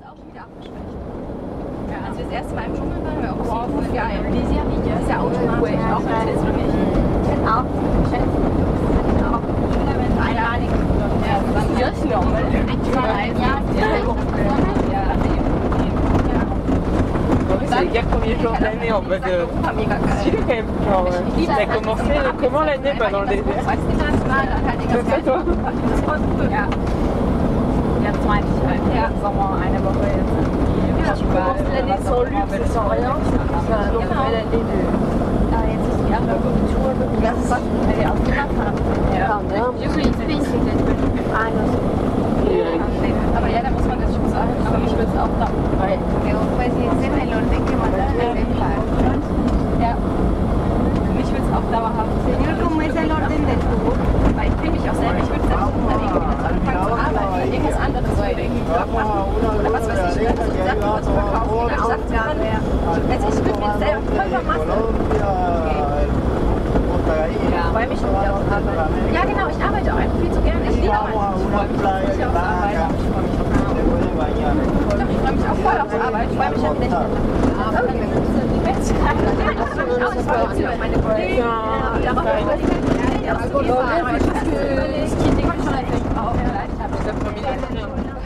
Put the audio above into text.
auch schon wieder abgeschwächt. Ja, als wir das erste Mal im Dschungel waren, wir auch voll geil. Die ist ja nicht, das ist ja automatisch auch als für mich. Ich finde auch, auch schöner, wenn es einmalig ist. Ja, dann ist es normal. C'est les 4 premiers jours de l'année en mode stylé quand même. Genre, t'as commencé comment l'année dans le désert? C'est toi? Ja. Ja, das meinte ich halt. Ja. Sommer, eine Woche jetzt. Ja, l'année sans luxe, sans rien. Genau. Da jetzt ist die andere Kultur, das ist was wir auch gemacht haben. Ja. Aber ja, da muss man das schon sagen. Aber mich würde es auch da. Weil ja. Mich würde es auch dauerhaft. Weil ich kenne mich auch selber. Ich würde selbst überlegen, anfangen zu arbeiten. Irgendwas anderes oder was weiß ich. Sachen zu verkaufen. Ich sag gar mehr. Also ich würde mir selber Körpermasse. Ja, weil mich nicht auch arbeiten. Ja genau, ich arbeite auch einfach viel zu gerne. Ich liebe arbeiten. Ich freue mich aufs Arbeiten. Ich freue mich auch voll aufs Arbeiten. Ich freue mich ja wieder nicht. Die Beste. Ich freue mich auf meine Kollegen. Darauf freue ich mich. Ja,